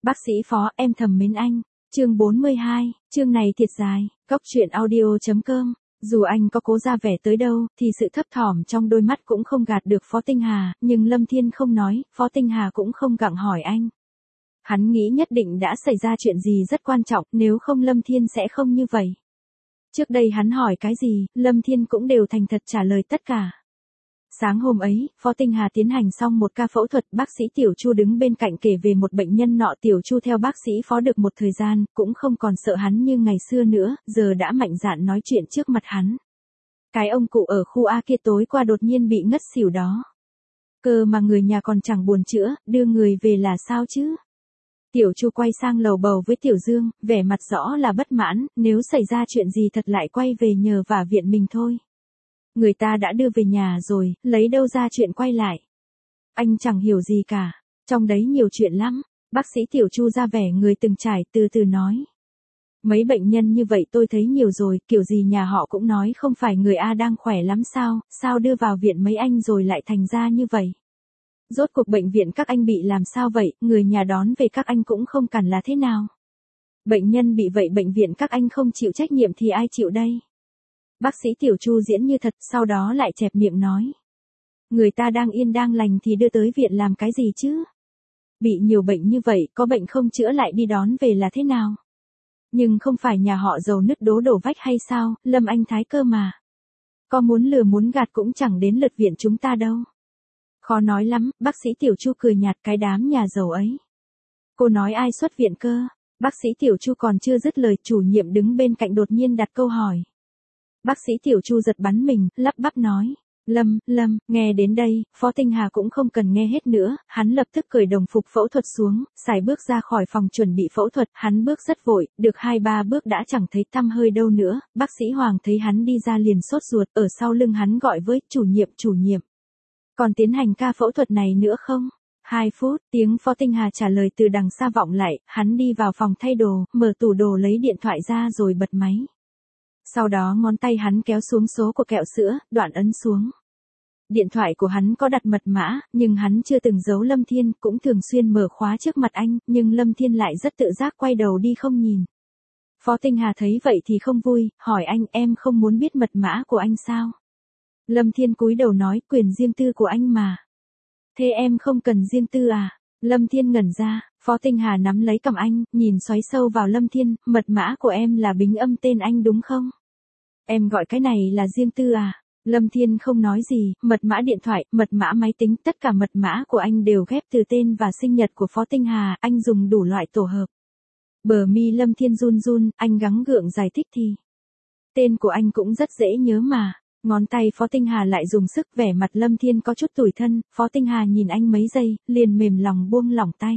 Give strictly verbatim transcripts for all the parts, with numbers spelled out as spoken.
Bác sĩ Phó, em thầm mến anh. Chương bốn mươi hai, chương này thiệt dài. Góc truyện audio.com. Dù anh có cố ra vẻ tới đâu, thì sự thấp thỏm trong đôi mắt cũng không gạt được Phó Tinh Hà, nhưng Lâm Thiên không nói, Phó Tinh Hà cũng không gặng hỏi anh. Hắn nghĩ nhất định đã xảy ra chuyện gì rất quan trọng, nếu không Lâm Thiên sẽ không như vậy. Trước đây hắn hỏi cái gì, Lâm Thiên cũng đều thành thật trả lời tất cả. Sáng hôm ấy, Phó Tinh Hà tiến hành xong một ca phẫu thuật, bác sĩ Tiểu Chu đứng bên cạnh kể về một bệnh nhân nọ. Tiểu Chu theo bác sĩ Phó được một thời gian, cũng không còn sợ hắn như ngày xưa nữa, giờ đã mạnh dạn nói chuyện trước mặt hắn. Cái ông cụ ở khu A kia tối qua đột nhiên bị ngất xỉu đó. Cơ mà người nhà còn chẳng buồn chữa, đưa người về là sao chứ? Tiểu Chu quay sang lầu bầu với Tiểu Dương, vẻ mặt rõ là bất mãn, nếu xảy ra chuyện gì thật lại quay về nhờ vả viện mình thôi. Người ta đã đưa về nhà rồi, lấy đâu ra chuyện quay lại. Anh chẳng hiểu gì cả, trong đấy nhiều chuyện lắm. Bác sĩ Tiểu Chu ra vẻ người từng trải, từ từ nói. Mấy bệnh nhân như vậy tôi thấy nhiều rồi, kiểu gì nhà họ cũng nói không phải người A đang khỏe lắm sao, sao đưa vào viện mấy anh rồi lại thành ra như vậy. Rốt cuộc bệnh viện các anh bị làm sao vậy, người nhà đón về các anh cũng không cản là thế nào. Bệnh nhân bị vậy bệnh viện các anh không chịu trách nhiệm thì ai chịu đây? Bác sĩ Tiểu Chu diễn như thật, sau đó lại chẹp miệng nói. Người ta đang yên đang lành thì đưa tới viện làm cái gì chứ? Bị nhiều bệnh như vậy, có bệnh không chữa lại đi đón về là thế nào? Nhưng không phải nhà họ giàu nứt đố đổ vách hay sao, Lâm Anh Thái cơ mà. Có muốn lừa muốn gạt cũng chẳng đến lượt viện chúng ta đâu. Khó nói lắm, bác sĩ Tiểu Chu cười nhạt, cái đám nhà giàu ấy. Cô nói ai xuất viện cơ? Bác sĩ Tiểu Chu còn chưa dứt lời, chủ nhiệm đứng bên cạnh đột nhiên đặt câu hỏi. Bác sĩ Tiểu Chu giật bắn mình, lắp bắp nói. Lâm, Lâm, nghe đến đây, Phó Tinh Hà cũng không cần nghe hết nữa, hắn lập tức cởi đồng phục phẫu thuật xuống, sải bước ra khỏi phòng chuẩn bị phẫu thuật, hắn bước rất vội, được hai ba bước đã chẳng thấy tăm hơi đâu nữa, bác sĩ Hoàng thấy hắn đi ra liền sốt ruột, ở sau lưng hắn gọi với, chủ nhiệm, chủ nhiệm. Còn tiến hành ca phẫu thuật này nữa không? Hai phút, tiếng Phó Tinh Hà trả lời từ đằng xa vọng lại, hắn đi vào phòng thay đồ, mở tủ đồ lấy điện thoại ra rồi bật máy. Sau đó ngón tay hắn kéo xuống số của kẹo sữa, đoạn ấn xuống. Điện thoại của hắn có đặt mật mã, nhưng hắn chưa từng giấu Lâm Thiên, cũng thường xuyên mở khóa trước mặt anh, nhưng Lâm Thiên lại rất tự giác quay đầu đi không nhìn. Phó Tinh Hà thấy vậy thì không vui, hỏi anh, em không muốn biết mật mã của anh sao? Lâm Thiên cúi đầu nói, quyền riêng tư của anh mà. Thế em không cần riêng tư à? Lâm Thiên ngẩn ra, Phó Tinh Hà nắm lấy cằm anh, nhìn xoáy sâu vào Lâm Thiên, mật mã của em là bính âm tên anh đúng không? Em gọi cái này là riêng tư à? Lâm Thiên không nói gì, mật mã điện thoại, mật mã máy tính, tất cả mật mã của anh đều ghép từ tên và sinh nhật của Phó Tinh Hà, anh dùng đủ loại tổ hợp. Bờ mi Lâm Thiên run run, anh gắng gượng giải thích thì. Tên của anh cũng rất dễ nhớ mà. Ngón tay Phó Tinh Hà lại dùng sức, vẻ mặt Lâm Thiên có chút tủi thân, Phó Tinh Hà nhìn anh mấy giây, liền mềm lòng buông lỏng tay.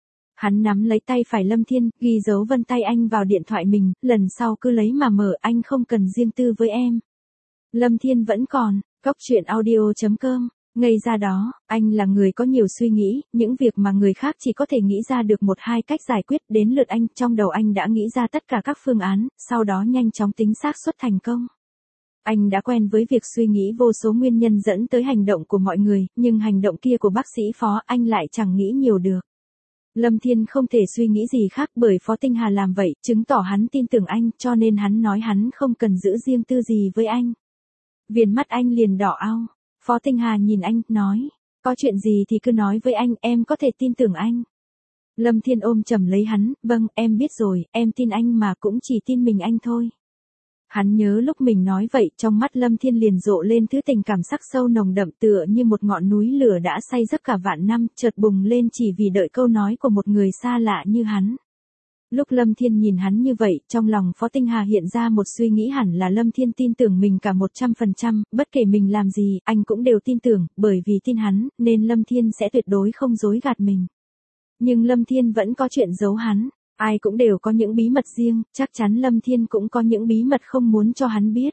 Hắn nắm lấy tay phải Lâm Thiên, ghi dấu vân tay anh vào điện thoại mình, lần sau cứ lấy mà mở, anh không cần riêng tư với em. Lâm Thiên vẫn còn, góc truyện audio.com, ngây ra đó, anh là người có nhiều suy nghĩ, những việc mà người khác chỉ có thể nghĩ ra được một hai cách giải quyết, đến lượt anh, trong đầu anh đã nghĩ ra tất cả các phương án, sau đó nhanh chóng tính xác suất thành công. Anh đã quen với việc suy nghĩ vô số nguyên nhân dẫn tới hành động của mọi người, nhưng hành động kia của bác sĩ Phó anh lại chẳng nghĩ nhiều được. Lâm Thiên không thể suy nghĩ gì khác bởi Phó Tinh Hà làm vậy, chứng tỏ hắn tin tưởng anh, cho nên hắn nói hắn không cần giữ riêng tư gì với anh. Viền mắt anh liền đỏ ao. Phó Tinh Hà nhìn anh, nói, có chuyện gì thì cứ nói với anh, em có thể tin tưởng anh. Lâm Thiên ôm chầm lấy hắn, vâng, em biết rồi, em tin anh mà cũng chỉ tin mình anh thôi. Hắn nhớ lúc mình nói vậy, trong mắt Lâm Thiên liền rộ lên thứ tình cảm sắc sâu nồng đậm tựa như một ngọn núi lửa đã say giấc cả vạn năm, chợt bùng lên chỉ vì đợi câu nói của một người xa lạ như hắn. Lúc Lâm Thiên nhìn hắn như vậy, trong lòng Phó Tinh Hà hiện ra một suy nghĩ hẳn là Lâm Thiên tin tưởng mình cả một trăm phần trăm, bất kể mình làm gì, anh cũng đều tin tưởng, bởi vì tin hắn, nên Lâm Thiên sẽ tuyệt đối không dối gạt mình. Nhưng Lâm Thiên vẫn có chuyện giấu hắn. Ai cũng đều có những bí mật riêng, chắc chắn Lâm Thiên cũng có những bí mật không muốn cho hắn biết.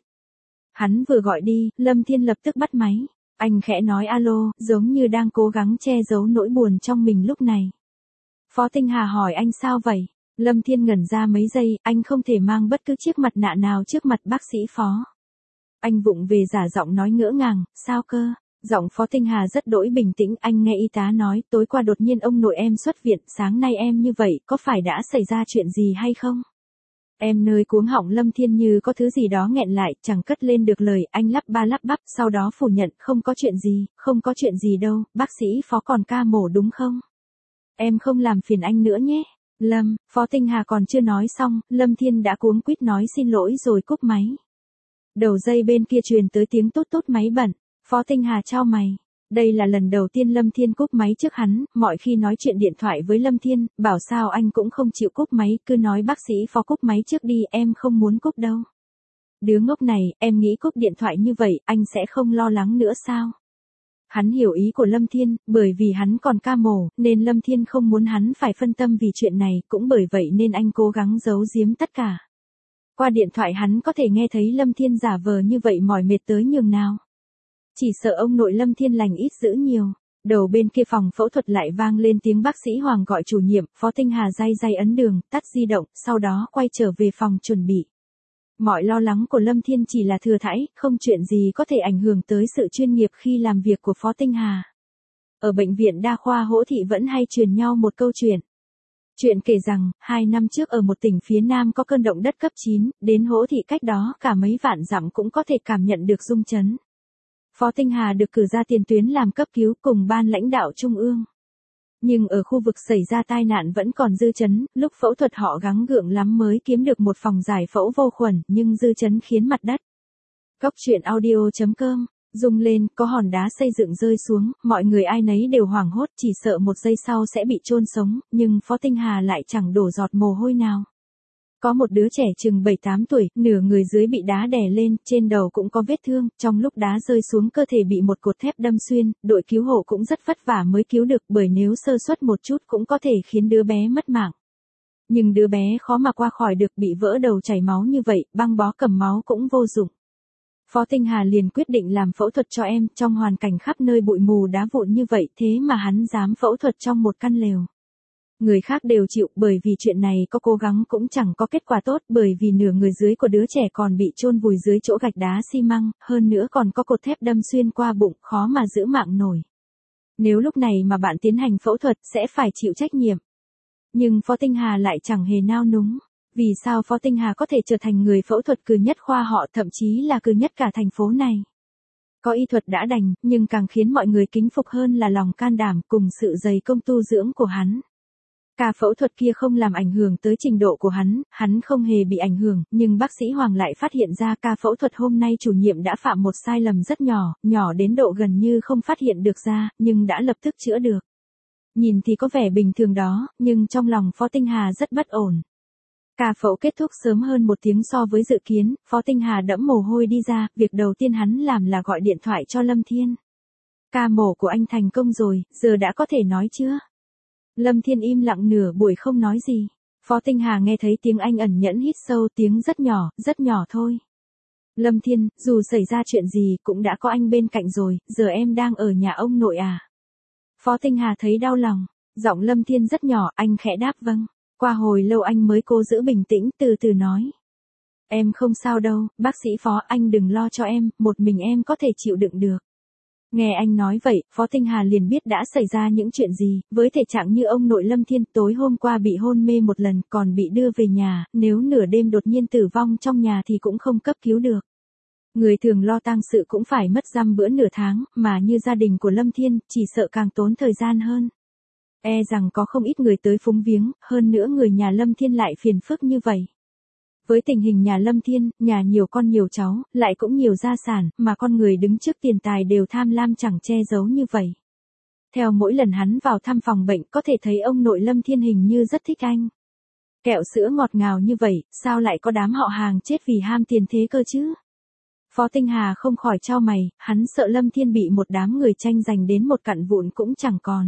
Hắn vừa gọi đi, Lâm Thiên lập tức bắt máy. Anh khẽ nói alo, giống như đang cố gắng che giấu nỗi buồn trong mình lúc này. Phó Tinh Hà hỏi anh sao vậy? Lâm Thiên ngẩn ra mấy giây, anh không thể mang bất cứ chiếc mặt nạ nào trước mặt bác sĩ Phó. Anh vụng về giả giọng nói ngỡ ngàng, sao cơ? Giọng Phó Tinh Hà rất đỗi bình tĩnh, anh nghe y tá nói, tối qua đột nhiên ông nội em xuất viện, sáng nay em như vậy, có phải đã xảy ra chuyện gì hay không? Em nơi cuống họng Lâm Thiên như có thứ gì đó nghẹn lại, chẳng cất lên được lời, anh lắp ba lắp bắp, sau đó phủ nhận, không có chuyện gì, không có chuyện gì đâu, bác sĩ Phó còn ca mổ đúng không? Em không làm phiền anh nữa nhé. Lâm, Phó Tinh Hà còn chưa nói xong, Lâm Thiên đã cuống quýt nói xin lỗi rồi cúp máy. Đầu dây bên kia truyền tới tiếng tốt tốt máy bận, Phó Tinh Hà chau mày. Đây là lần đầu tiên Lâm Thiên cúp máy trước hắn, mọi khi nói chuyện điện thoại với Lâm Thiên, bảo sao anh cũng không chịu cúp máy, cứ nói bác sĩ Phó cúp máy trước đi, em không muốn cúp đâu. Đứa ngốc này, em nghĩ cúp điện thoại như vậy, anh sẽ không lo lắng nữa sao? Hắn hiểu ý của Lâm Thiên, bởi vì hắn còn ca mổ, nên Lâm Thiên không muốn hắn phải phân tâm vì chuyện này, cũng bởi vậy nên anh cố gắng giấu giếm tất cả. Qua điện thoại hắn có thể nghe thấy Lâm Thiên giả vờ như vậy mỏi mệt tới nhường nào. Chỉ sợ ông nội Lâm Thiên lành ít dữ nhiều. Đầu bên kia phòng phẫu thuật lại vang lên tiếng bác sĩ Hoàng gọi chủ nhiệm, Phó Tinh Hà day day ấn đường, tắt di động, sau đó quay trở về phòng chuẩn bị. Mọi lo lắng của Lâm Thiên chỉ là thừa thãi, không chuyện gì có thể ảnh hưởng tới sự chuyên nghiệp khi làm việc của Phó Tinh Hà. Ở bệnh viện đa khoa Hỗ Thị vẫn hay truyền nhau một câu chuyện. Chuyện kể rằng, hai năm trước ở một tỉnh phía Nam có cơn động đất cấp chín, đến Hỗ Thị cách đó cả mấy vạn dặm cũng có thể cảm nhận được rung chấn. Phó Tinh Hà được cử ra tiền tuyến làm cấp cứu cùng ban lãnh đạo trung ương. Nhưng ở khu vực xảy ra tai nạn vẫn còn dư chấn, lúc phẫu thuật họ gắng gượng lắm mới kiếm được một phòng giải phẫu vô khuẩn, nhưng dư chấn khiến mặt đất. Góc truyện audio chấm com, rung lên, có hòn đá xây dựng rơi xuống, mọi người ai nấy đều hoảng hốt, chỉ sợ một giây sau sẽ bị chôn sống, nhưng Phó Tinh Hà lại chẳng đổ giọt mồ hôi nào. Có một đứa trẻ chừng bảy tám tuổi, nửa người dưới bị đá đè lên, trên đầu cũng có vết thương, trong lúc đá rơi xuống cơ thể bị một cột thép đâm xuyên, đội cứu hộ cũng rất vất vả mới cứu được, bởi nếu sơ suất một chút cũng có thể khiến đứa bé mất mạng. Nhưng đứa bé khó mà qua khỏi được, bị vỡ đầu chảy máu như vậy, băng bó cầm máu cũng vô dụng. Phó Tinh Hà liền quyết định làm phẫu thuật cho em, trong hoàn cảnh khắp nơi bụi mù đá vụn như vậy, thế mà hắn dám phẫu thuật trong một căn lều. Người khác đều chịu, bởi vì chuyện này có cố gắng cũng chẳng có kết quả tốt, bởi vì nửa người dưới của đứa trẻ còn bị chôn vùi dưới chỗ gạch đá xi măng, hơn nữa còn có cột thép đâm xuyên qua bụng, khó mà giữ mạng nổi. Nếu lúc này mà bạn tiến hành phẫu thuật sẽ phải chịu trách nhiệm. Nhưng Phó Tinh Hà lại chẳng hề nao núng. Vì sao Phó Tinh Hà có thể trở thành người phẫu thuật cừ nhất khoa họ, thậm chí là cừ nhất cả thành phố này? Có y thuật đã đành, nhưng càng khiến mọi người kính phục hơn là lòng can đảm cùng sự dày công tu dưỡng của hắn. Ca phẫu thuật kia không làm ảnh hưởng tới trình độ của hắn, hắn không hề bị ảnh hưởng, nhưng bác sĩ Hoàng lại phát hiện ra ca phẫu thuật hôm nay chủ nhiệm đã phạm một sai lầm rất nhỏ, nhỏ đến độ gần như không phát hiện được ra, nhưng đã lập tức chữa được. Nhìn thì có vẻ bình thường đó, nhưng trong lòng Phó Tinh Hà rất bất ổn. Ca phẫu kết thúc sớm hơn một tiếng so với dự kiến, Phó Tinh Hà đẫm mồ hôi đi ra, việc đầu tiên hắn làm là gọi điện thoại cho Lâm Thiên. Ca mổ của anh thành công rồi, giờ đã có thể nói chưa? Lâm Thiên im lặng nửa buổi không nói gì. Phó Tinh Hà nghe thấy tiếng anh ẩn nhẫn hít sâu, tiếng rất nhỏ, rất nhỏ thôi. Lâm Thiên, dù xảy ra chuyện gì cũng đã có anh bên cạnh rồi, giờ em đang ở nhà ông nội à? Phó Tinh Hà thấy đau lòng, giọng Lâm Thiên rất nhỏ, anh khẽ đáp vâng. Qua hồi lâu anh mới cố giữ bình tĩnh, từ từ nói. Em không sao đâu, bác sĩ Phó, anh đừng lo cho em, một mình em có thể chịu đựng được. Nghe anh nói vậy, Phó Tinh Hà liền biết đã xảy ra những chuyện gì, với thể trạng như ông nội Lâm Thiên tối hôm qua bị hôn mê một lần còn bị đưa về nhà, nếu nửa đêm đột nhiên tử vong trong nhà thì cũng không cấp cứu được. Người thường lo tang sự cũng phải mất dăm bữa nửa tháng, mà như gia đình của Lâm Thiên, chỉ sợ càng tốn thời gian hơn. E rằng có không ít người tới phúng viếng, hơn nữa người nhà Lâm Thiên lại phiền phức như vậy. Với tình hình nhà Lâm Thiên, nhà nhiều con nhiều cháu, lại cũng nhiều gia sản, mà con người đứng trước tiền tài đều tham lam chẳng che giấu như vậy. Theo mỗi lần hắn vào thăm phòng bệnh có thể thấy ông nội Lâm Thiên hình như rất thích anh. Kẹo sữa ngọt ngào như vậy, sao lại có đám họ hàng chết vì ham tiền thế cơ chứ? Phó Tinh Hà không khỏi chau mày, hắn sợ Lâm Thiên bị một đám người tranh giành đến một cặn vụn cũng chẳng còn.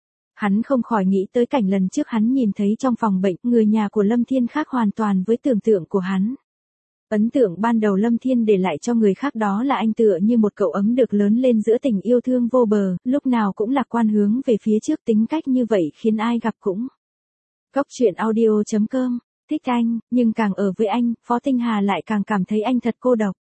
Hắn không khỏi nghĩ tới cảnh lần trước hắn nhìn thấy trong phòng bệnh, người nhà của Lâm Thiên khác hoàn toàn với tưởng tượng của hắn. Ấn tượng ban đầu Lâm Thiên để lại cho người khác đó là anh tựa như một cậu ấm được lớn lên giữa tình yêu thương vô bờ, lúc nào cũng lạc quan hướng về phía trước, tính cách như vậy khiến ai gặp cũng. Góc truyện audio chấm com, thích anh, nhưng càng ở với anh, Phó Tinh Hà lại càng cảm thấy anh thật cô độc.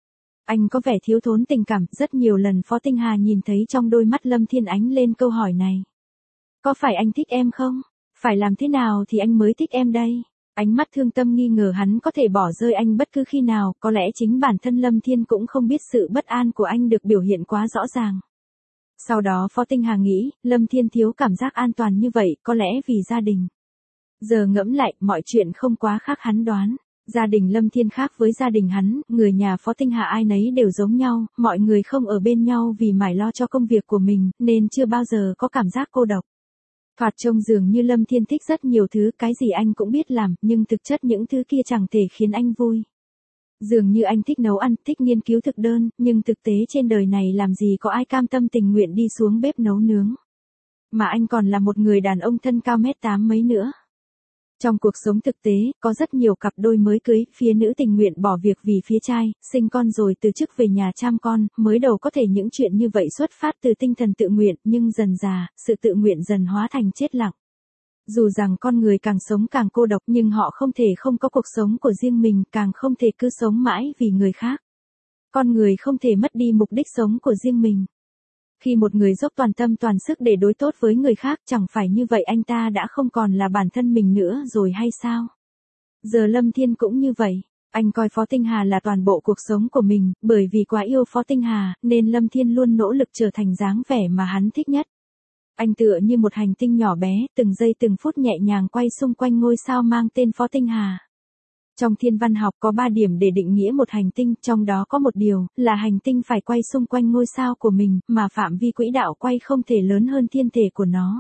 Anh có vẻ thiếu thốn tình cảm, rất nhiều lần Phó Tinh Hà nhìn thấy trong đôi mắt Lâm Thiên ánh lên câu hỏi này. Có phải anh thích em không? Phải làm thế nào thì anh mới thích em đây? Ánh mắt thương tâm nghi ngờ hắn có thể bỏ rơi anh bất cứ khi nào, có lẽ chính bản thân Lâm Thiên cũng không biết sự bất an của anh được biểu hiện quá rõ ràng. Sau đó Phó Tinh Hà nghĩ, Lâm Thiên thiếu cảm giác an toàn như vậy, có lẽ vì gia đình. Giờ ngẫm lại, mọi chuyện không quá khác hắn đoán. Gia đình Lâm Thiên khác với gia đình hắn, người nhà Phó Tinh Hà ai nấy đều giống nhau, mọi người không ở bên nhau vì mải lo cho công việc của mình, nên chưa bao giờ có cảm giác cô độc. Thoạt trông dường như Lâm Thiên thích rất nhiều thứ, cái gì anh cũng biết làm, nhưng thực chất những thứ kia chẳng thể khiến anh vui. Dường như anh thích nấu ăn, thích nghiên cứu thực đơn, nhưng thực tế trên đời này làm gì có ai cam tâm tình nguyện đi xuống bếp nấu nướng. Mà anh còn là một người đàn ông thân cao mét tám mấy nữa. Trong cuộc sống thực tế, có rất nhiều cặp đôi mới cưới, phía nữ tình nguyện bỏ việc vì phía trai, sinh con rồi từ chức về nhà chăm con, mới đầu có thể những chuyện như vậy xuất phát từ tinh thần tự nguyện, nhưng dần dà, sự tự nguyện dần hóa thành chết lặng. Dù rằng con người càng sống càng cô độc nhưng họ không thể không có cuộc sống của riêng mình, càng không thể cứ sống mãi vì người khác. Con người không thể mất đi mục đích sống của riêng mình. Khi một người dốc toàn tâm toàn sức để đối tốt với người khác, chẳng phải như vậy anh ta đã không còn là bản thân mình nữa rồi hay sao? Giờ Lâm Thiên cũng như vậy. Anh coi Phó Tinh Hà là toàn bộ cuộc sống của mình, bởi vì quá yêu Phó Tinh Hà, nên Lâm Thiên luôn nỗ lực trở thành dáng vẻ mà hắn thích nhất. Anh tựa như một hành tinh nhỏ bé, từng giây từng phút nhẹ nhàng quay xung quanh ngôi sao mang tên Phó Tinh Hà. Trong thiên văn học có ba điểm để định nghĩa một hành tinh, trong đó có một điều, là hành tinh phải quay xung quanh ngôi sao của mình, mà phạm vi quỹ đạo quay không thể lớn hơn thiên thể của nó.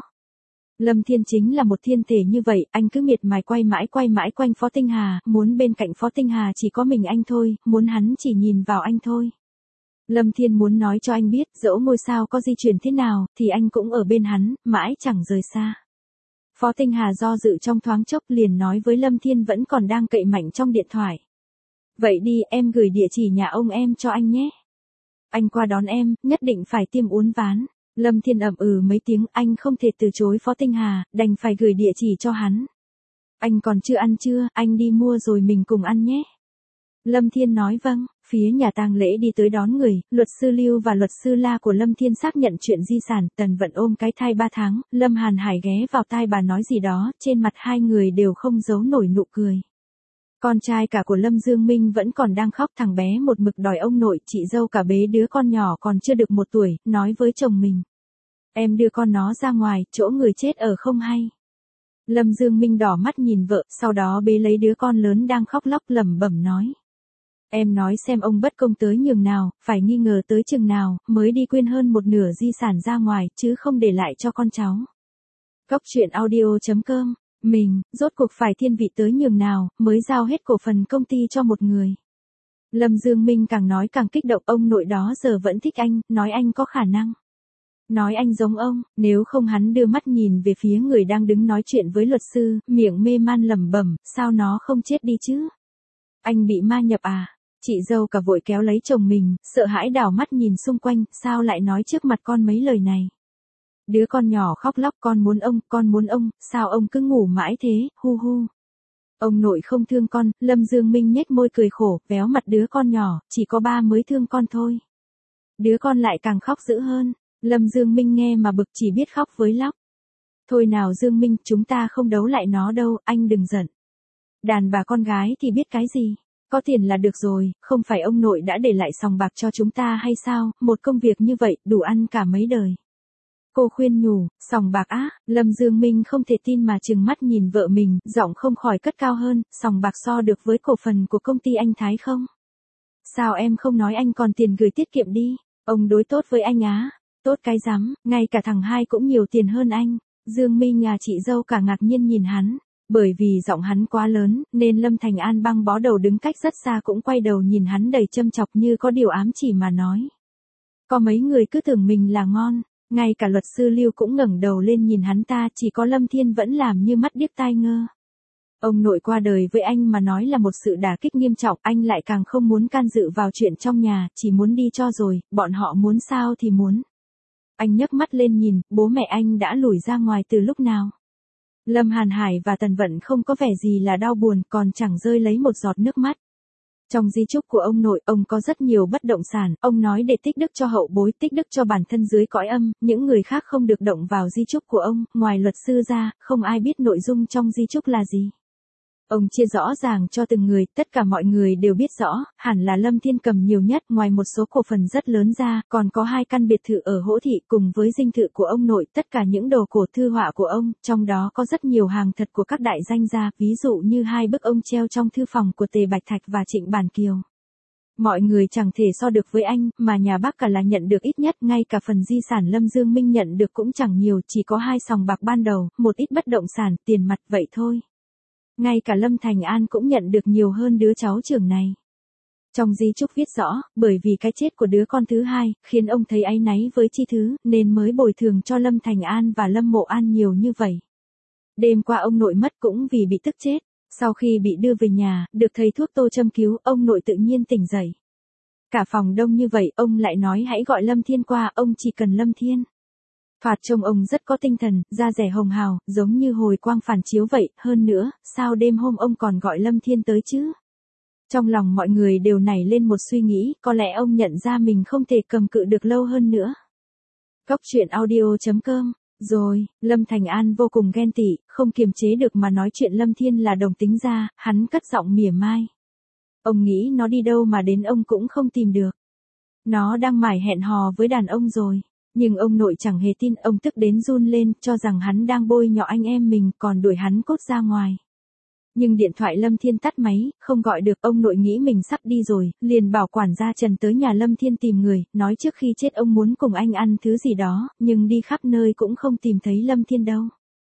Lâm Thiên chính là một thiên thể như vậy, anh cứ miệt mài quay mãi quay mãi quanh Phó Tinh Hà, muốn bên cạnh Phó Tinh Hà chỉ có mình anh thôi, muốn hắn chỉ nhìn vào anh thôi. Lâm Thiên muốn nói cho anh biết, dẫu ngôi sao có di chuyển thế nào, thì anh cũng ở bên hắn, mãi chẳng rời xa. Phó Tinh Hà do dự trong thoáng chốc liền nói với Lâm Thiên vẫn còn đang cậy mạnh trong điện thoại. Vậy đi, em gửi địa chỉ nhà ông em cho anh nhé. Anh qua đón em, nhất định phải tiêm uốn ván. Lâm Thiên ậm ừ mấy tiếng, anh không thể từ chối Phó Tinh Hà, đành phải gửi địa chỉ cho hắn. Anh còn chưa ăn chưa, anh đi mua rồi mình cùng ăn nhé. Lâm Thiên nói vâng, phía nhà tang lễ đi tới đón người, luật sư Lưu và luật sư La của Lâm Thiên xác nhận chuyện di sản, Tần Vận ôm cái thai ba tháng, Lâm Hàn Hải ghé vào tai bà nói gì đó, trên mặt hai người đều không giấu nổi nụ cười. Con trai cả của Lâm Dương Minh vẫn còn đang khóc, thằng bé một mực đòi ông nội, chị dâu cả bế đứa con nhỏ còn chưa được một tuổi, nói với chồng mình. Em đưa con nó ra ngoài, chỗ người chết ở không hay. Lâm Dương Minh đỏ mắt nhìn vợ, sau đó bế lấy đứa con lớn đang khóc lóc lẩm bẩm nói. Em nói xem ông bất công tới nhường nào, phải nghi ngờ tới chừng nào, mới đi quyên hơn một nửa di sản ra ngoài, chứ không để lại cho con cháu. Góc truyện audio chấm com, mình, rốt cuộc phải thiên vị tới nhường nào, mới giao hết cổ phần công ty cho một người. Lâm Dương Minh càng nói càng kích động, ông nội đó giờ vẫn thích anh, nói anh có khả năng. Nói anh giống ông, nếu không hắn đưa mắt nhìn về phía người đang đứng nói chuyện với luật sư, miệng mê man lẩm bẩm, sao nó không chết đi chứ? Anh bị ma nhập à? Chị dâu cả vội kéo lấy chồng mình, sợ hãi đảo mắt nhìn xung quanh, sao lại nói trước mặt con mấy lời này. Đứa con nhỏ khóc lóc, con muốn ông, con muốn ông, sao ông cứ ngủ mãi thế, hu hu. Ông nội không thương con, Lâm Dương Minh nhếch môi cười khổ, véo mặt đứa con nhỏ, chỉ có ba mới thương con thôi. Đứa con lại càng khóc dữ hơn, Lâm Dương Minh nghe mà bực chỉ biết khóc với lóc. Thôi nào Dương Minh, chúng ta không đấu lại nó đâu, anh đừng giận. Đàn bà con gái thì biết cái gì. Có tiền là được rồi, không phải ông nội đã để lại sòng bạc cho chúng ta hay sao, một công việc như vậy, đủ ăn cả mấy đời. Cô khuyên nhủ, sòng bạc á, Lâm Dương Minh không thể tin mà trừng mắt nhìn vợ mình, giọng không khỏi cất cao hơn, sòng bạc so được với cổ phần của công ty anh Thái không? Sao em không nói anh còn tiền gửi tiết kiệm đi, ông đối tốt với anh á, tốt cái rắm, ngay cả thằng hai cũng nhiều tiền hơn anh. Dương Minh nhà chị dâu cả ngạc nhiên nhìn hắn. Bởi vì giọng hắn quá lớn, nên Lâm Thành An băng bó đầu đứng cách rất xa cũng quay đầu nhìn hắn đầy châm chọc như có điều ám chỉ mà nói. Có mấy người cứ tưởng mình là ngon, ngay cả luật sư Lưu cũng ngẩng đầu lên nhìn hắn ta, chỉ có Lâm Thiên vẫn làm như mắt điếc tai ngơ. Ông nội qua đời với anh mà nói là một sự đả kích nghiêm trọng, anh lại càng không muốn can dự vào chuyện trong nhà, chỉ muốn đi cho rồi, bọn họ muốn sao thì muốn. Anh nhấc mắt lên nhìn, bố mẹ anh đã lủi ra ngoài từ lúc nào. Lâm Hàn Hải và Tần Vận không có vẻ gì là đau buồn, còn chẳng rơi lấy một giọt nước mắt. Trong di chúc của ông nội, ông có rất nhiều bất động sản, ông nói để tích đức cho hậu bối, tích đức cho bản thân dưới cõi âm, những người khác không được động vào di chúc của ông, ngoài luật sư ra, không ai biết nội dung trong di chúc là gì. Ông chia rõ ràng cho từng người, tất cả mọi người đều biết rõ, hẳn là Lâm Thiên cầm nhiều nhất, ngoài một số cổ phần rất lớn ra, còn có hai căn biệt thự ở Hỗ Thị cùng với dinh thự của ông nội, tất cả những đồ cổ thư họa của ông, trong đó có rất nhiều hàng thật của các đại danh gia, ví dụ như hai bức ông treo trong thư phòng của Tề Bạch Thạch và Trịnh Bản Kiều. Mọi người chẳng thể so được với anh, mà nhà bác cả là nhận được ít nhất, ngay cả phần di sản Lâm Dương Minh nhận được cũng chẳng nhiều, chỉ có hai sòng bạc ban đầu, một ít bất động sản, tiền mặt vậy thôi. Ngay cả Lâm Thành An cũng nhận được nhiều hơn đứa cháu trưởng này. Trong di chúc viết rõ, bởi vì cái chết của đứa con thứ hai, khiến ông thấy áy náy với Chi Thứ, nên mới bồi thường cho Lâm Thành An và Lâm Mộ An nhiều như vậy. Đêm qua ông nội mất cũng vì bị tức chết, sau khi bị đưa về nhà, được thầy thuốc tô châm cứu, ông nội tự nhiên tỉnh dậy. Cả phòng đông như vậy, ông lại nói hãy gọi Lâm Thiên qua, ông chỉ cần Lâm Thiên. Thoạt trông ông rất có tinh thần, da dẻ hồng hào, giống như hồi quang phản chiếu vậy, hơn nữa, sao đêm hôm ông còn gọi Lâm Thiên tới chứ? Trong lòng mọi người đều nảy lên một suy nghĩ, có lẽ ông nhận ra mình không thể cầm cự được lâu hơn nữa. Góc truyện audio chấm com. Rồi, Lâm Thành An vô cùng ghen tị, không kiềm chế được mà nói chuyện Lâm Thiên là đồng tính ra, hắn cất giọng mỉa mai. Ông nghĩ nó đi đâu mà đến ông cũng không tìm được. Nó đang mải hẹn hò với đàn ông rồi. Nhưng ông nội chẳng hề tin, ông tức đến run lên, cho rằng hắn đang bôi nhọ anh em mình, còn đuổi hắn cốt ra ngoài. Nhưng điện thoại Lâm Thiên tắt máy, không gọi được, ông nội nghĩ mình sắp đi rồi, liền bảo quản gia Trần tới nhà Lâm Thiên tìm người, nói trước khi chết ông muốn cùng anh ăn thứ gì đó, nhưng đi khắp nơi cũng không tìm thấy Lâm Thiên đâu.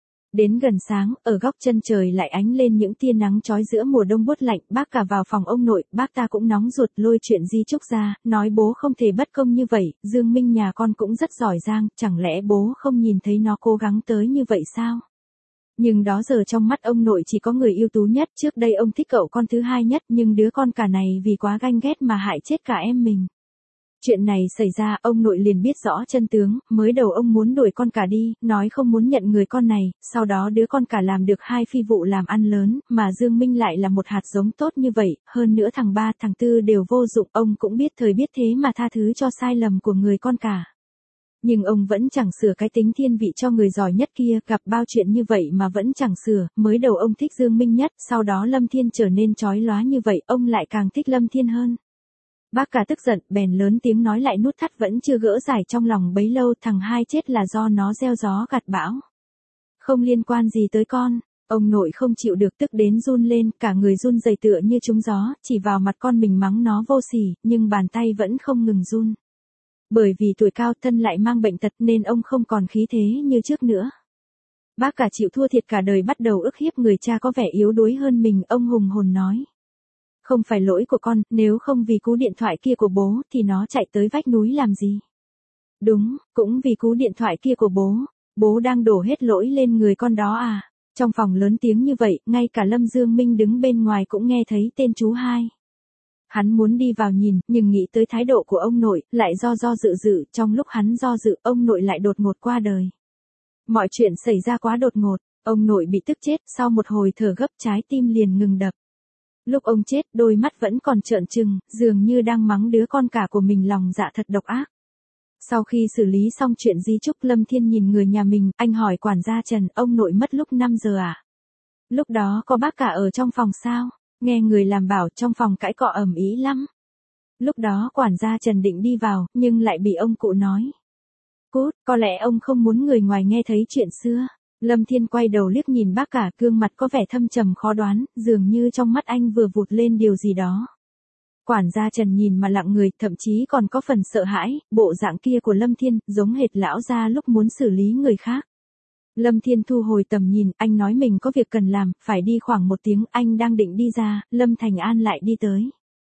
Đến gần sáng, ở góc chân trời lại ánh lên những tia nắng chói giữa mùa đông buốt lạnh, bác cả vào phòng ông nội, bác ta cũng nóng ruột lôi chuyện di chúc ra, nói bố không thể bất công như vậy, Dương Minh nhà con cũng rất giỏi giang, chẳng lẽ bố không nhìn thấy nó cố gắng tới như vậy sao? Nhưng đó giờ trong mắt ông nội chỉ có người ưu tú nhất, trước đây ông thích cậu con thứ hai nhất, nhưng đứa con cả này vì quá ganh ghét mà hại chết cả em mình. Chuyện này xảy ra, ông nội liền biết rõ chân tướng, mới đầu ông muốn đuổi con cả đi, nói không muốn nhận người con này, sau đó đứa con cả làm được hai phi vụ làm ăn lớn, mà Dương Minh lại là một hạt giống tốt như vậy, hơn nữa thằng ba thằng tư đều vô dụng, ông cũng biết thời biết thế mà tha thứ cho sai lầm của người con cả. Nhưng ông vẫn chẳng sửa cái tính thiên vị cho người giỏi nhất kia, gặp bao chuyện như vậy mà vẫn chẳng sửa, mới đầu ông thích Dương Minh nhất, sau đó Lâm Thiên trở nên chói lóa như vậy, ông lại càng thích Lâm Thiên hơn. Bác cả tức giận, bèn lớn tiếng nói lại nút thắt vẫn chưa gỡ giải trong lòng bấy lâu, thằng hai chết là do nó gieo gió gặt bão. Không liên quan gì tới con, ông nội không chịu được tức đến run lên, cả người run rẩy tựa như trúng gió, chỉ vào mặt con mình mắng nó vô sỉ, nhưng bàn tay vẫn không ngừng run. Bởi vì tuổi cao thân lại mang bệnh tật nên ông không còn khí thế như trước nữa. Bác cả chịu thua thiệt cả đời bắt đầu ức hiếp người cha có vẻ yếu đuối hơn mình, ông hùng hồn nói. Không phải lỗi của con, nếu không vì cú điện thoại kia của bố thì nó chạy tới vách núi làm gì. Đúng, cũng vì cú điện thoại kia của bố, bố đang đổ hết lỗi lên người con đó à. Trong phòng lớn tiếng như vậy, ngay cả Lâm Dương Minh đứng bên ngoài cũng nghe thấy tên chú hai. Hắn muốn đi vào nhìn, nhưng nghĩ tới thái độ của ông nội, lại do do dự dự, trong lúc hắn do dự, ông nội lại đột ngột qua đời. Mọi chuyện xảy ra quá đột ngột, ông nội bị tức chết, sau một hồi thở gấp trái tim liền ngừng đập. Lúc ông chết, đôi mắt vẫn còn trợn trừng, dường như đang mắng đứa con cả của mình lòng dạ thật độc ác. Sau khi xử lý xong chuyện di chúc, Lâm Thiên nhìn người nhà mình, anh hỏi quản gia Trần, ông nội mất lúc năm giờ à? Lúc đó có bác cả ở trong phòng sao? Nghe người làm bảo trong phòng cãi cọ ầm ĩ lắm. Lúc đó quản gia Trần định đi vào, nhưng lại bị ông cụ nói. Cút, có lẽ ông không muốn người ngoài nghe thấy chuyện xưa. Lâm Thiên quay đầu liếc nhìn bác cả, gương mặt có vẻ thâm trầm khó đoán, dường như trong mắt anh vừa vụt lên điều gì đó. Quản gia Trần nhìn mà lặng người, thậm chí còn có phần sợ hãi, bộ dạng kia của Lâm Thiên, giống hệt lão gia lúc muốn xử lý người khác. Lâm Thiên thu hồi tầm nhìn, anh nói mình có việc cần làm, phải đi khoảng một tiếng, anh đang định đi ra, Lâm Thành An lại đi tới.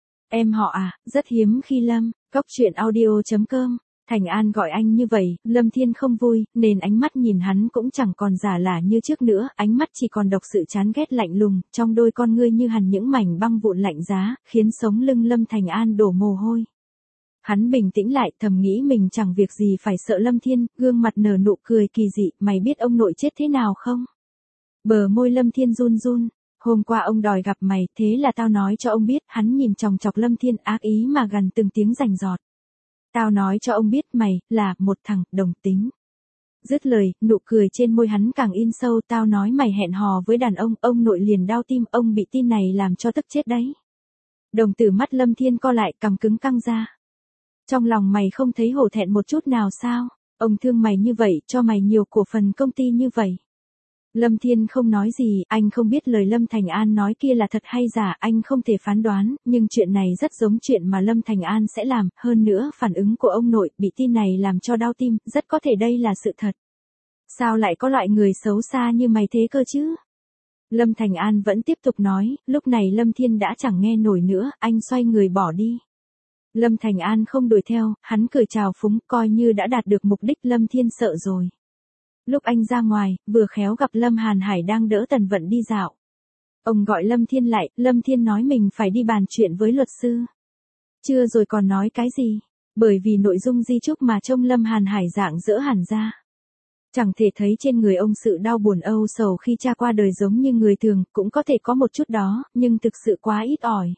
Em họ à, rất hiếm khi Lâm, góc truyện audio chấm com. Thành An gọi anh như vậy, Lâm Thiên không vui, nên ánh mắt nhìn hắn cũng chẳng còn giả lả như trước nữa, ánh mắt chỉ còn độc sự chán ghét lạnh lùng, trong đôi con ngươi như hằn những mảnh băng vụn lạnh giá, khiến sống lưng Lâm Thành An đổ mồ hôi. Hắn bình tĩnh lại, thầm nghĩ mình chẳng việc gì phải sợ Lâm Thiên, gương mặt nở nụ cười kỳ dị, mày biết ông nội chết thế nào không? Bờ môi Lâm Thiên run run, Hôm qua ông đòi gặp mày, thế là tao nói cho ông biết, hắn nhìn chòng chọc Lâm Thiên ác ý mà gần từng tiếng rành rọt. Tao nói cho ông biết mày, là, một thằng, đồng tính. Dứt lời, nụ cười trên môi hắn càng in sâu, tao nói mày hẹn hò với đàn ông, ông nội liền đau tim, ông bị tin này làm cho tức chết đấy. Đồng tử mắt Lâm Thiên co lại, cằm cứng căng ra. Trong lòng mày không thấy hổ thẹn một chút nào sao? Ông thương mày như vậy, cho mày nhiều cổ phần công ty như vậy. Lâm Thiên không nói gì, anh không biết lời Lâm Thành An nói kia là thật hay giả, anh không thể phán đoán, nhưng chuyện này rất giống chuyện mà Lâm Thành An sẽ làm, hơn nữa phản ứng của ông nội bị tin này làm cho đau tim, rất có thể đây là sự thật. Sao lại có loại người xấu xa như mày thế cơ chứ? Lâm Thành An vẫn tiếp tục nói, lúc này Lâm Thiên đã chẳng nghe nổi nữa, anh xoay người bỏ đi. Lâm Thành An không đuổi theo, hắn cười chào phúng, coi như đã đạt được mục đích. Lâm Thiên sợ rồi. Lúc anh ra ngoài, vừa khéo gặp Lâm Hàn Hải đang đỡ Tần Vận đi dạo. Ông gọi Lâm Thiên lại, Lâm Thiên nói mình phải đi bàn chuyện với luật sư. Chưa rồi còn nói cái gì? Bởi vì nội dung di chúc mà trông Lâm Hàn Hải rạng rỡ hẳn ra. Chẳng thể thấy trên người ông sự đau buồn âu sầu khi cha qua đời giống như người thường, cũng có thể có một chút đó, nhưng thực sự quá ít ỏi.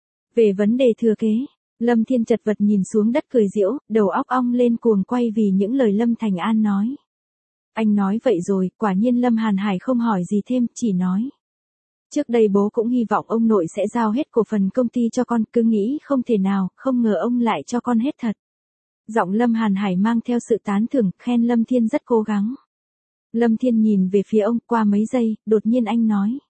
Về vấn đề thừa kế, Lâm Thiên chật vật nhìn xuống đất cười giễu, đầu óc ong lên cuồng quay vì những lời Lâm Thành An nói. Anh nói vậy rồi, quả nhiên Lâm Hàn Hải không hỏi gì thêm, chỉ nói. Trước đây bố cũng hy vọng ông nội sẽ giao hết cổ phần công ty cho con, cứ nghĩ không thể nào, không ngờ ông lại cho con hết thật. Giọng Lâm Hàn Hải mang theo sự tán thưởng, khen Lâm Thiên rất cố gắng. Lâm Thiên nhìn về phía ông, qua mấy giây, đột nhiên anh nói.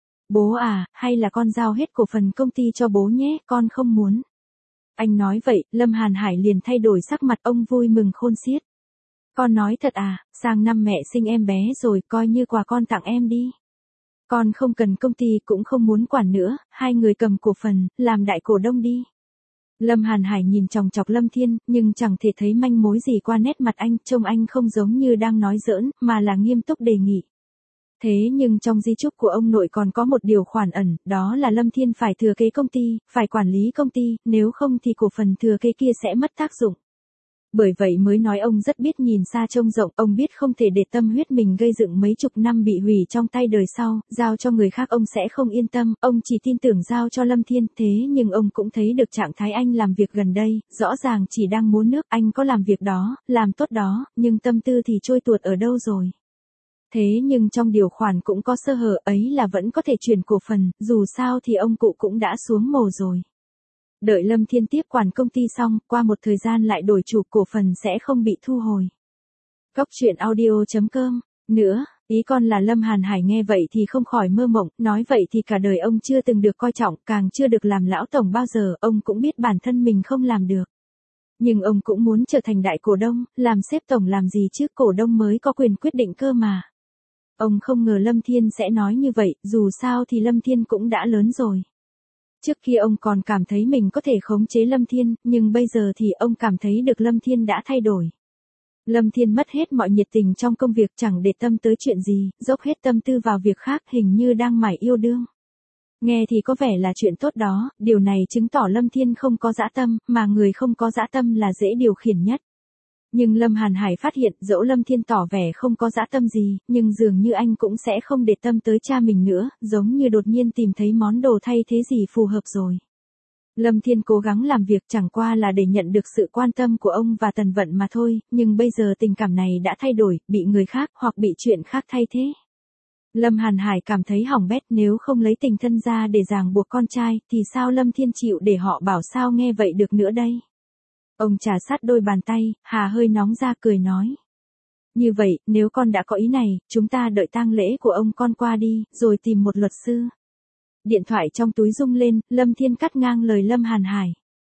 Bố à, hay là con giao hết cổ phần công ty cho bố nhé, con không muốn. Anh nói vậy, Lâm Hàn Hải liền thay đổi sắc mặt, ông vui mừng khôn xiết. Con nói thật à, sang năm mẹ sinh em bé rồi, coi như quà con tặng em đi. Con không cần công ty cũng không muốn quản nữa, hai người cầm cổ phần, làm đại cổ đông đi. Lâm Hàn Hải nhìn chòng chọc Lâm Thiên, nhưng chẳng thể thấy manh mối gì qua nét mặt anh, trông anh không giống như đang nói giỡn, mà là nghiêm túc đề nghị. Thế nhưng trong di chúc của ông nội còn có một điều khoản ẩn, đó là Lâm Thiên phải thừa kế công ty, phải quản lý công ty, nếu không thì cổ phần thừa kế kia sẽ mất tác dụng. Bởi vậy mới nói ông rất biết nhìn xa trông rộng, ông biết không thể để tâm huyết mình gây dựng mấy chục năm bị hủy trong tay đời sau, giao cho người khác ông sẽ không yên tâm, ông chỉ tin tưởng giao cho Lâm Thiên, thế nhưng ông cũng thấy được trạng thái anh làm việc gần đây, rõ ràng chỉ đang muốn nước, anh có làm việc đó, làm tốt đó, nhưng tâm tư thì trôi tuột ở đâu rồi. Thế nhưng trong điều khoản cũng có sơ hở ấy là vẫn có thể chuyển cổ phần, dù sao thì ông cụ cũng đã xuống mồ rồi. Đợi Lâm Thiên tiếp quản công ty xong, qua một thời gian lại đổi chủ, cổ phần sẽ không bị thu hồi. Cóc truyện audio chấm com. Nữa, ý con là Lâm Hàn Hải nghe vậy thì không khỏi mơ mộng, nói vậy thì cả đời ông chưa từng được coi trọng, càng chưa được làm lão tổng bao giờ, ông cũng biết bản thân mình không làm được. Nhưng ông cũng muốn trở thành đại cổ đông, làm sếp tổng làm gì chứ, cổ đông mới có quyền quyết định cơ mà. Ông không ngờ Lâm Thiên sẽ nói như vậy, dù sao thì Lâm Thiên cũng đã lớn rồi. Trước kia ông còn cảm thấy mình có thể khống chế Lâm Thiên, nhưng bây giờ thì ông cảm thấy được Lâm Thiên đã thay đổi. Lâm Thiên mất hết mọi nhiệt tình trong công việc, chẳng để tâm tới chuyện gì, dốc hết tâm tư vào việc khác, hình như đang mải yêu đương. Nghe thì có vẻ là chuyện tốt đó, điều này chứng tỏ Lâm Thiên không có dã tâm, mà người không có dã tâm là dễ điều khiển nhất. Nhưng Lâm Hàn Hải phát hiện dẫu Lâm Thiên tỏ vẻ không có dã tâm gì, nhưng dường như anh cũng sẽ không để tâm tới cha mình nữa, giống như đột nhiên tìm thấy món đồ thay thế gì phù hợp rồi. Lâm Thiên cố gắng làm việc chẳng qua là để nhận được sự quan tâm của ông và Tần Vận mà thôi, nhưng bây giờ tình cảm này đã thay đổi, bị người khác hoặc bị chuyện khác thay thế. Lâm Hàn Hải cảm thấy hỏng bét, nếu không lấy tình thân ra để ràng buộc con trai, thì sao Lâm Thiên chịu để họ bảo sao nghe vậy được nữa đây? Ông trà sát đôi bàn tay, hà hơi nóng ra cười nói. Như vậy, nếu con đã có ý này, chúng ta đợi tang lễ của ông con qua đi, rồi tìm một luật sư. Điện thoại trong túi rung lên, Lâm Thiên cắt ngang lời Lâm Hàn Hải.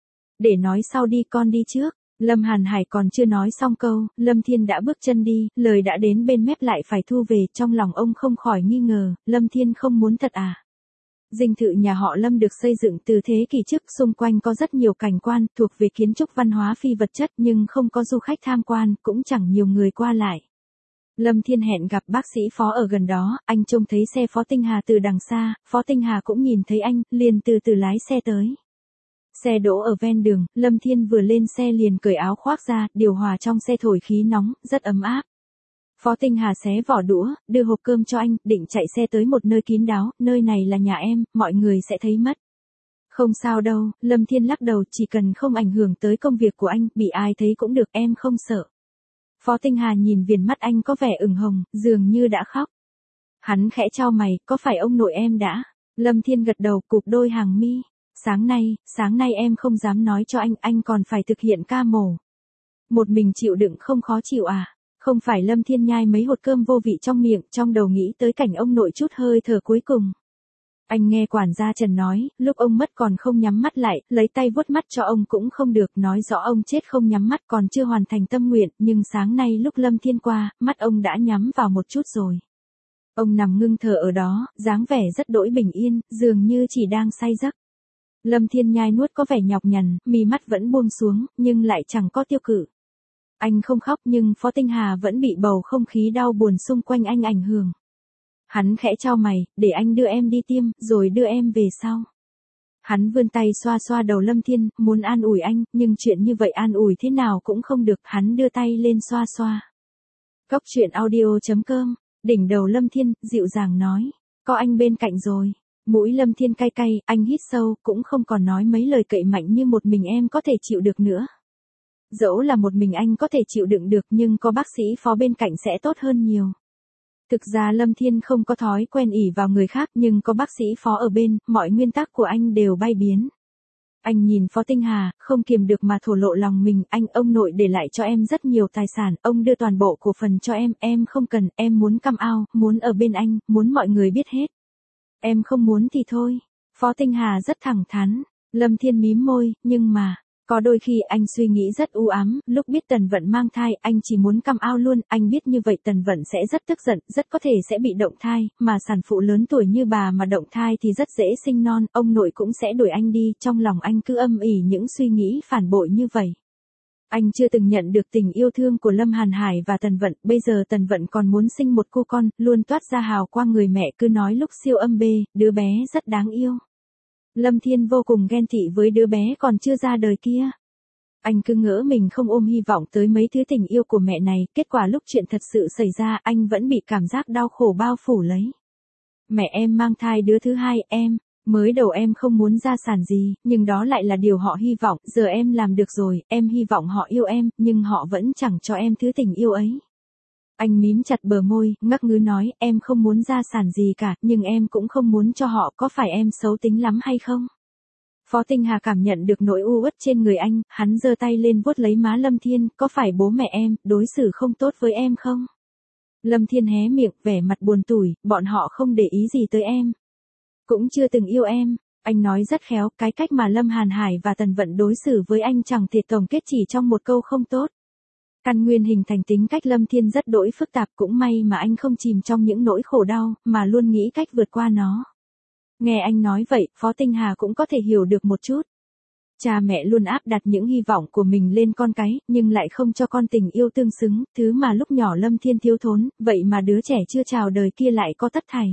Để nói sau đi, con đi trước. Lâm Hàn Hải còn chưa nói xong câu, Lâm Thiên đã bước chân đi, lời đã đến bên mép lại phải thu về, trong lòng ông không khỏi nghi ngờ, Lâm Thiên không muốn thật à? Dinh thự nhà họ Lâm được xây dựng từ thế kỷ trước, xung quanh có rất nhiều cảnh quan, thuộc về kiến trúc văn hóa phi vật chất nhưng không có du khách tham quan, cũng chẳng nhiều người qua lại. Lâm Thiên hẹn gặp bác sĩ Phó ở gần đó, anh trông thấy xe Phó Tinh Hà từ đằng xa, Phó Tinh Hà cũng nhìn thấy anh, liền từ từ lái xe tới. Xe đỗ ở ven đường, Lâm Thiên vừa lên xe liền cởi áo khoác ra, điều hòa trong xe thổi khí nóng, rất ấm áp. Phó Tinh Hà xé vỏ đũa, đưa hộp cơm cho anh, định chạy xe tới một nơi kín đáo, nơi này là nhà em, mọi người sẽ thấy mất. Không sao đâu, Lâm Thiên lắc đầu, chỉ cần không ảnh hưởng tới công việc của anh, bị ai thấy cũng được, em không sợ. Phó Tinh Hà nhìn viền mắt anh có vẻ ửng hồng, dường như đã khóc. Hắn khẽ chau mày, có phải ông nội em đã? Lâm Thiên gật đầu, cụp đôi hàng mi. Sáng nay, sáng nay em không dám nói cho anh, anh còn phải thực hiện ca mổ. Một mình chịu đựng không khó chịu à? Không phải. Lâm Thiên nhai mấy hột cơm vô vị trong miệng, trong đầu nghĩ tới cảnh ông nội chút hơi thở cuối cùng. Anh nghe quản gia Trần nói, lúc ông mất còn không nhắm mắt lại, lấy tay vuốt mắt cho ông cũng không được, nói rõ ông chết không nhắm mắt còn chưa hoàn thành tâm nguyện, nhưng sáng nay lúc Lâm Thiên qua, mắt ông đã nhắm vào một chút rồi. Ông nằm ngưng thở ở đó, dáng vẻ rất đỗi bình yên, dường như chỉ đang say giấc. Lâm Thiên nhai nuốt có vẻ nhọc nhằn, mí mắt vẫn buông xuống, nhưng lại chẳng có tiêu cự. Anh không khóc nhưng Phó Tinh Hà vẫn bị bầu không khí đau buồn xung quanh anh ảnh hưởng. Hắn khẽ chau mày, để anh đưa em đi tiêm, rồi đưa em về sau. Hắn vươn tay xoa xoa đầu Lâm Thiên, muốn an ủi anh, nhưng chuyện như vậy an ủi thế nào cũng không được, hắn đưa tay lên xoa xoa. Cóc truyện audio chấm com, đỉnh đầu Lâm Thiên, dịu dàng nói, có anh bên cạnh rồi. Mũi Lâm Thiên cay cay, anh hít sâu, cũng không còn nói mấy lời cậy mạnh như một mình em có thể chịu được nữa. Dẫu là một mình anh có thể chịu đựng được nhưng có bác sĩ Phó bên cạnh sẽ tốt hơn nhiều. Thực ra Lâm Thiên không có thói quen ỷ vào người khác nhưng có bác sĩ Phó ở bên, mọi nguyên tắc của anh đều bay biến. Anh nhìn Phó Tinh Hà, không kiềm được mà thổ lộ lòng mình, anh ông nội để lại cho em rất nhiều tài sản, ông đưa toàn bộ cổ phần cho em, em không cần, em muốn come out, muốn ở bên anh, muốn mọi người biết hết. Em không muốn thì thôi. Phó Tinh Hà rất thẳng thắn. Lâm Thiên mím môi, nhưng mà, có đôi khi anh suy nghĩ rất u ám, lúc biết Tần Vận mang thai, anh chỉ muốn come out luôn, anh biết như vậy Tần Vận sẽ rất tức giận, rất có thể sẽ bị động thai, mà sản phụ lớn tuổi như bà mà động thai thì rất dễ sinh non, ông nội cũng sẽ đuổi anh đi, trong lòng anh cứ âm ỉ những suy nghĩ phản bội như vậy. Anh chưa từng nhận được tình yêu thương của Lâm Hàn Hải và Tần Vận, bây giờ Tần Vận còn muốn sinh một cô con, luôn toát ra hào quang người mẹ, cứ nói lúc siêu âm bê, đứa bé rất đáng yêu. Lâm Thiên vô cùng ghen tị với đứa bé còn chưa ra đời kia. Anh cứ ngỡ mình không ôm hy vọng tới mấy thứ tình yêu của mẹ này, kết quả lúc chuyện thật sự xảy ra anh vẫn bị cảm giác đau khổ bao phủ lấy. Mẹ em mang thai đứa thứ hai, em, mới đầu em không muốn gia sản gì, nhưng đó lại là điều họ hy vọng, giờ em làm được rồi, em hy vọng họ yêu em, nhưng họ vẫn chẳng cho em thứ tình yêu ấy. Anh mím chặt bờ môi, ngắc ngứ nói, em không muốn gia sản gì cả, nhưng em cũng không muốn cho họ, có phải em xấu tính lắm hay không? Phó Tinh Hà cảm nhận được nỗi u uất trên người anh, hắn giơ tay lên vuốt lấy má Lâm Thiên, có phải bố mẹ em, đối xử không tốt với em không? Lâm Thiên hé miệng, vẻ mặt buồn tủi, bọn họ không để ý gì tới em. Cũng chưa từng yêu em, anh nói rất khéo, cái cách mà Lâm Hàn Hải và Tần Vận đối xử với anh chẳng thể tổng kết chỉ trong một câu không tốt. Căn nguyên hình thành tính cách Lâm Thiên rất đỗi phức tạp, cũng may mà anh không chìm trong những nỗi khổ đau, mà luôn nghĩ cách vượt qua nó. Nghe anh nói vậy, Phó Tinh Hà cũng có thể hiểu được một chút. Cha mẹ luôn áp đặt những hy vọng của mình lên con cái, nhưng lại không cho con tình yêu tương xứng, thứ mà lúc nhỏ Lâm Thiên thiếu thốn, vậy mà đứa trẻ chưa chào đời kia lại có tất thảy.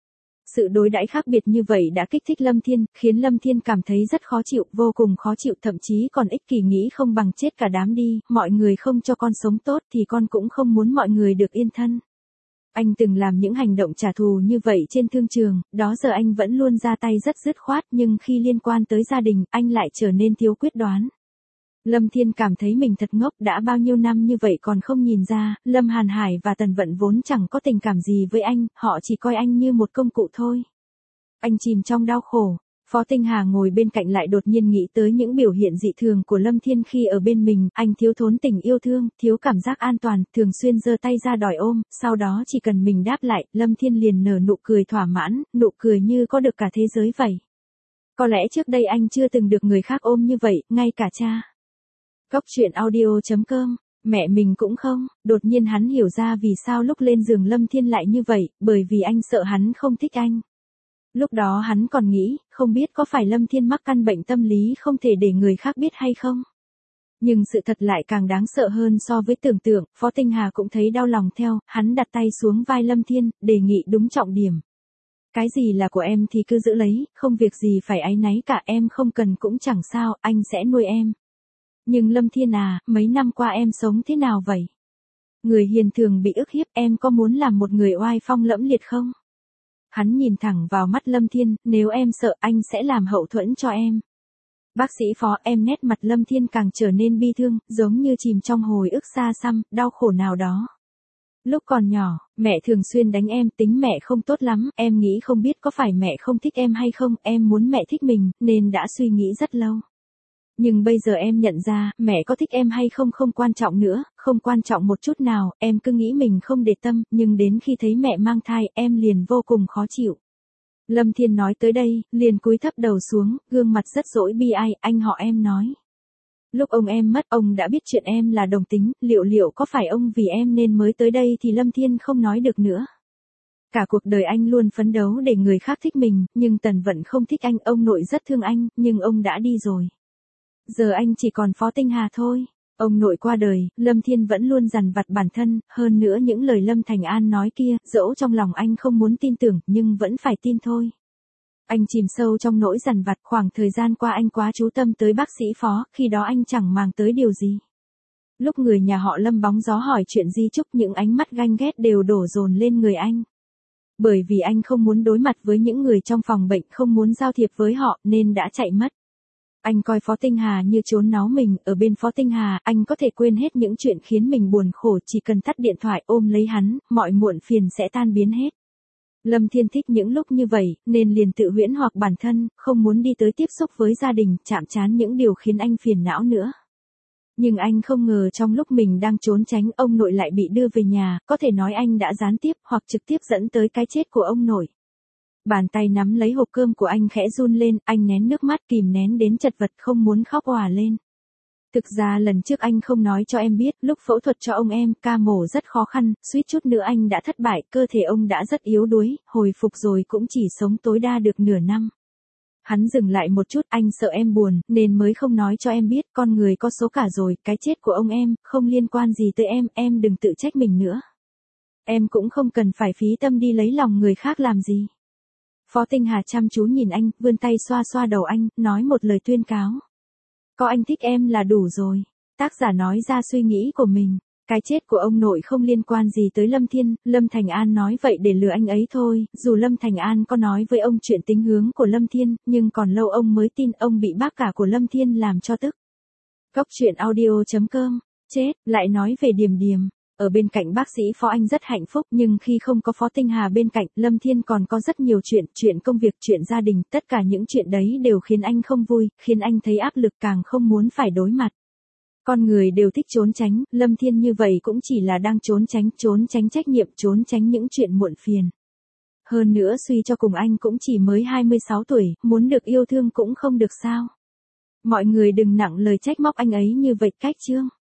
Sự đối đãi khác biệt như vậy đã kích thích Lâm Thiên, khiến Lâm Thiên cảm thấy rất khó chịu, vô cùng khó chịu, thậm chí còn ích kỷ nghĩ không bằng chết cả đám đi, mọi người không cho con sống tốt thì con cũng không muốn mọi người được yên thân. Anh từng làm những hành động trả thù như vậy trên thương trường, đó giờ anh vẫn luôn ra tay rất dứt khoát, nhưng khi liên quan tới gia đình, anh lại trở nên thiếu quyết đoán. Lâm Thiên cảm thấy mình thật ngốc, đã bao nhiêu năm như vậy còn không nhìn ra, Lâm Hàn Hải và Tần Vận vốn chẳng có tình cảm gì với anh, họ chỉ coi anh như một công cụ thôi. Anh chìm trong đau khổ. Phó Tinh Hà ngồi bên cạnh lại đột nhiên nghĩ tới những biểu hiện dị thường của Lâm Thiên khi ở bên mình, anh thiếu thốn tình yêu thương, thiếu cảm giác an toàn, thường xuyên giơ tay ra đòi ôm, sau đó chỉ cần mình đáp lại, Lâm Thiên liền nở nụ cười thỏa mãn, nụ cười như có được cả thế giới vậy. Có lẽ trước đây anh chưa từng được người khác ôm như vậy, ngay cả cha. Cóc truyện audio chấm com, mẹ mình cũng không, đột nhiên hắn hiểu ra vì sao lúc lên giường Lâm Thiên lại như vậy, bởi vì anh sợ hắn không thích anh. Lúc đó hắn còn nghĩ, không biết có phải Lâm Thiên mắc căn bệnh tâm lý không thể để người khác biết hay không. Nhưng sự thật lại càng đáng sợ hơn so với tưởng tượng, Phó Tinh Hà cũng thấy đau lòng theo, hắn đặt tay xuống vai Lâm Thiên, đề nghị đúng trọng điểm. Cái gì là của em thì cứ giữ lấy, không việc gì phải áy náy cả, em không cần cũng chẳng sao, anh sẽ nuôi em. Nhưng Lâm Thiên à, mấy năm qua em sống thế nào vậy? Người hiền thường bị ức hiếp, em có muốn làm một người oai phong lẫm liệt không? Hắn nhìn thẳng vào mắt Lâm Thiên, nếu em sợ anh sẽ làm hậu thuẫn cho em. Bác sĩ Phó, em. Nét mặt Lâm Thiên càng trở nên bi thương, giống như chìm trong hồi ức xa xăm, đau khổ nào đó. Lúc còn nhỏ, mẹ thường xuyên đánh em, tính mẹ không tốt lắm, em nghĩ không biết có phải mẹ không thích em hay không, em muốn mẹ thích mình, nên đã suy nghĩ rất lâu. Nhưng bây giờ em nhận ra, mẹ có thích em hay không không quan trọng nữa, không quan trọng một chút nào, em cứ nghĩ mình không để tâm, nhưng đến khi thấy mẹ mang thai, em liền vô cùng khó chịu. Lâm Thiên nói tới đây, liền cúi thấp đầu xuống, gương mặt rất dỗi bi ai, anh họ em nói. Lúc ông em mất, ông đã biết chuyện em là đồng tính, liệu liệu có phải ông vì em nên mới tới đây thì Lâm Thiên không nói được nữa. Cả cuộc đời anh luôn phấn đấu để người khác thích mình, nhưng Tần Vận không thích anh, ông nội rất thương anh, nhưng ông đã đi rồi. Giờ anh chỉ còn Phó Tinh Hà thôi. Ông nội qua đời, Lâm Thiên vẫn luôn dằn vặt bản thân, hơn nữa những lời Lâm Thành An nói kia, dẫu trong lòng anh không muốn tin tưởng, nhưng vẫn phải tin thôi. Anh chìm sâu trong nỗi dằn vặt, khoảng thời gian qua anh quá chú tâm tới bác sĩ Phó, khi đó anh chẳng màng tới điều gì. Lúc người nhà họ Lâm bóng gió hỏi chuyện Di Trúc, những ánh mắt ganh ghét đều đổ dồn lên người anh. Bởi vì anh không muốn đối mặt với những người trong phòng bệnh, không muốn giao thiệp với họ, nên đã chạy mất. Anh coi Phó Tinh Hà như trốn náu mình, ở bên Phó Tinh Hà, anh có thể quên hết những chuyện khiến mình buồn khổ, chỉ cần tắt điện thoại ôm lấy hắn, mọi muộn phiền sẽ tan biến hết. Lâm Thiên thích những lúc như vậy, nên liền tự huyễn hoặc bản thân, không muốn đi tới tiếp xúc với gia đình, chạm trán những điều khiến anh phiền não nữa. Nhưng anh không ngờ trong lúc mình đang trốn tránh, ông nội lại bị đưa về nhà, có thể nói anh đã gián tiếp hoặc trực tiếp dẫn tới cái chết của ông nội. Bàn tay nắm lấy hộp cơm của anh khẽ run lên, anh nén nước mắt kìm nén đến chật vật không muốn khóc òa lên. Thực ra lần trước anh không nói cho em biết, lúc phẫu thuật cho ông em, ca mổ rất khó khăn, suýt chút nữa anh đã thất bại, cơ thể ông đã rất yếu đuối, hồi phục rồi cũng chỉ sống tối đa được nửa năm. Hắn dừng lại một chút, anh sợ em buồn, nên mới không nói cho em biết, con người có số cả rồi, cái chết của ông em, không liên quan gì tới em, em đừng tự trách mình nữa. Em cũng không cần phải phí tâm đi lấy lòng người khác làm gì. Phó Tinh Hà chăm chú nhìn anh, vươn tay xoa xoa đầu anh, nói một lời tuyên cáo. Có anh thích em là đủ rồi. Tác giả nói ra suy nghĩ của mình. Cái chết của ông nội không liên quan gì tới Lâm Thiên, Lâm Thành An nói vậy để lừa anh ấy thôi, dù Lâm Thành An có nói với ông chuyện tính hướng của Lâm Thiên, nhưng còn lâu ông mới tin ông bị bác cả của Lâm Thiên làm cho tức. Góc truyện audio chấm com, chết, lại nói về Điềm Điềm. Ở bên cạnh bác sĩ Phó anh rất hạnh phúc, nhưng khi không có Phó Tinh Hà bên cạnh, Lâm Thiên còn có rất nhiều chuyện, chuyện công việc, chuyện gia đình, tất cả những chuyện đấy đều khiến anh không vui, khiến anh thấy áp lực càng không muốn phải đối mặt. Con người đều thích trốn tránh, Lâm Thiên như vậy cũng chỉ là đang trốn tránh, trốn tránh trách nhiệm, trốn tránh những chuyện muộn phiền. Hơn nữa suy cho cùng anh cũng chỉ mới hai mươi sáu tuổi, muốn được yêu thương cũng không được sao. Mọi người đừng nặng lời trách móc anh ấy như vậy cách chương.